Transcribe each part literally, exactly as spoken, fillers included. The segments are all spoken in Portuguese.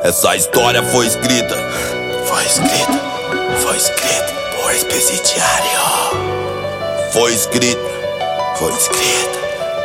Essa história foi escrita, foi escrita, foi escrita por ex-presidiário. Foi escrita, foi escrita.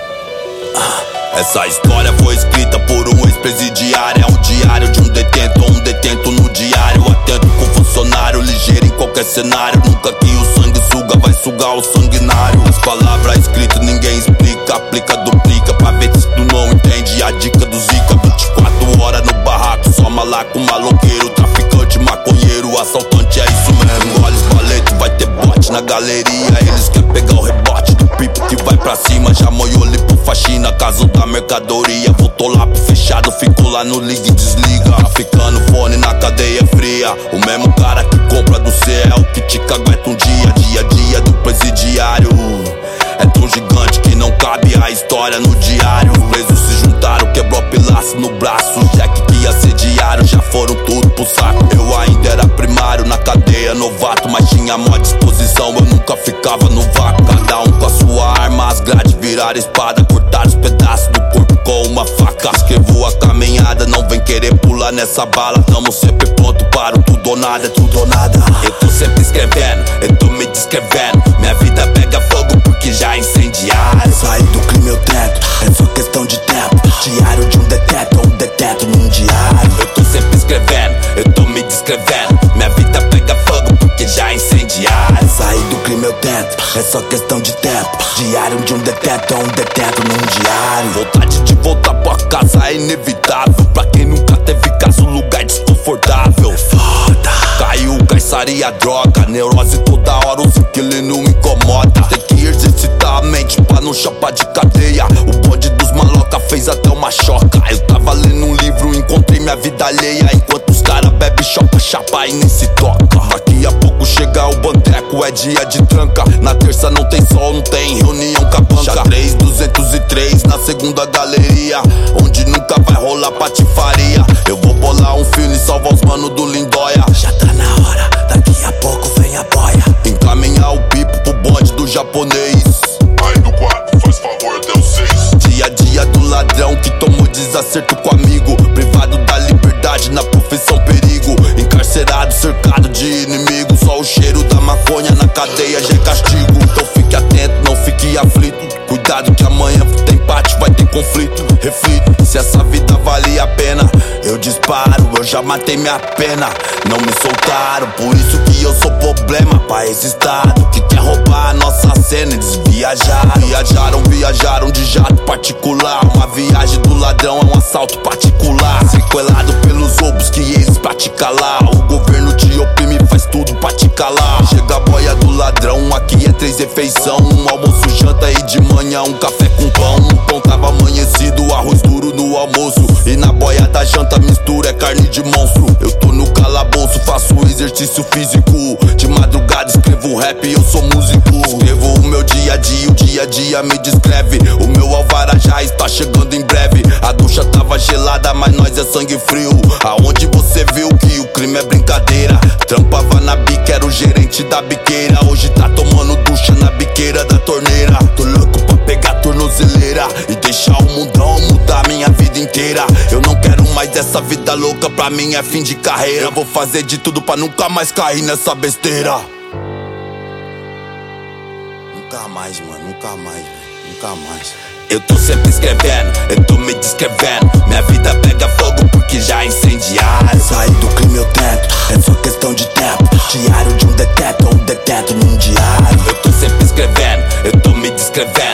Ah, essa história foi escrita por um ex-presidiário. É um diário de um detento, um detento no diário. Atento com funcionário, ligeiro em qualquer cenário. Nunca que o sangue suga, vai sugar o sanguinário. As palavras escritas ninguém explica, aplica, duplica. Pra ver se tu não entende a dica do Zica. Vinte e quatro horas no barraco, só malaco, maloqueiro, traficante, maconheiro, assaltante, é isso mesmo. Engole espalete, vai ter bote na galeria. Eles querem pegar o rebote do pipo que vai pra cima. Já molhou ali pro faxina, caso da mercadoria. Voltou lá pro fechado, ficou lá no liga e desliga. Ficando fone na cadeia fria. O mesmo cara que compra do céu, que te cagueta um dia. Dia a dia do presidiário é tão gigante que não cabe a história no diário. Os presos se juntaram, quebrou pilaço no braço. Jack que ia ser diário, já foram tudo pro saco. Eu ainda era primário, na cadeia novato, mas tinha mó disposição, eu nunca ficava no vácuo. Cada um com a sua arma, as grades viraram espada. Cortaram os pedaços do corpo com uma faca. Escrevo a caminhada, não vem querer pular nessa bala. Tamo sempre pronto para o tudo ou nada, é tudo ou nada. Eu tô sempre escrevendo, eu tô me descrevendo. Minha vida pega fogo porque já é incendiário. Sair do crime eu tento, é só questão de tempo. Diário de um detento, um detento num diário. Eu tô sempre escrevendo, eu tô me descrevendo. Minha vida pega fogo porque já é incendiário. Sair do crime eu tento, é só questão de tempo. Diário de um detento, um detento num diário. Vontade de voltar pra casa é inevitável. Pra quem nunca teve caso, lugar desconfortável. Foda. Caiu, caiçaria, droga. Neurose toda hora, os inquilinos incomoda. Tem que exercitar a mente pra não chapar de cadeia. O bonde dos maloca fez até uma choca. Eu tava lendo um livro, encontrei minha vida alheia. Enquanto os cara bebe, chopa, chapa e nem se toca. Daqui a pouco chega o bandeco, é dia de tranca. Na terça não tem sol, não tem reunião com a banca. Xadrez duzentos e três na segunda galeria, onde nunca vai rolar patifaria. Eu vou bolar um filme e salvar os mano do Lindóia. Já tá na hora, daqui a pouco vem a boia. Encaminhar o pipo pro bonde do japonês. Aí do quarto, faz favor, deu seis. Dia a dia do ladrão que tomou desacerto com amigo. Privado da liberdade, na profissão perigo. Encarcerado, cercado de inimigos. Só o cheiro da maconha na cadeia já é castigo. Então fique atento, não fique aflito. Cuidado que amanhã tem empate, vai ter conflito. Reflito, se essa vida vale a pena. Eu disparo, eu já matei minha pena. Não me soltaram, por isso que eu sou problema pra esse estado que quer roubar a nossa cena. Eles viajaram, viajaram, viajaram de jato particular. Uma viagem do ladrão é um assalto particular. Sequelado pelos roubos que eles praticam lá. O governo te oprime, faz tudo pra te calar. Chega a boia do ladrão, aqui é três refeição. Um almoço, janta e de manhã um café com pão. Um pão tava amanhecido, arroz duro no almoço. E na boia da janta mistura é carne de monstro. Eu tô no calabouço, faço exercício físico. De madrugada escrevo rap, eu sou músico. Escrevo o meu dia a dia, o dia a dia me descreve. O meu alvará já está chegando em breve. A ducha tava gelada, mas nós é sangue frio. Aonde você viu que o crime é brincadeira? Trampava na bica, era o gerente da biqueira. Hoje tá tomando ducha na biqueira da torneira. Tô louco pra pegar a tornozeleira e deixar o mundão mudar minha vida inteira. Eu não quero mais dessa vida louca, pra mim é fim de carreira. Eu vou fazer de tudo pra nunca mais cair nessa besteira. Nunca mais, mano, nunca mais, nunca mais. Eu tô sempre escrevendo, eu tô me descrevendo. Minha vida pega fogo porque já é incendiário. Sair do crime eu tento, é só questão de tempo. Diário de um detento, um detento num diário. Eu tô sempre escrevendo, eu tô me descrevendo.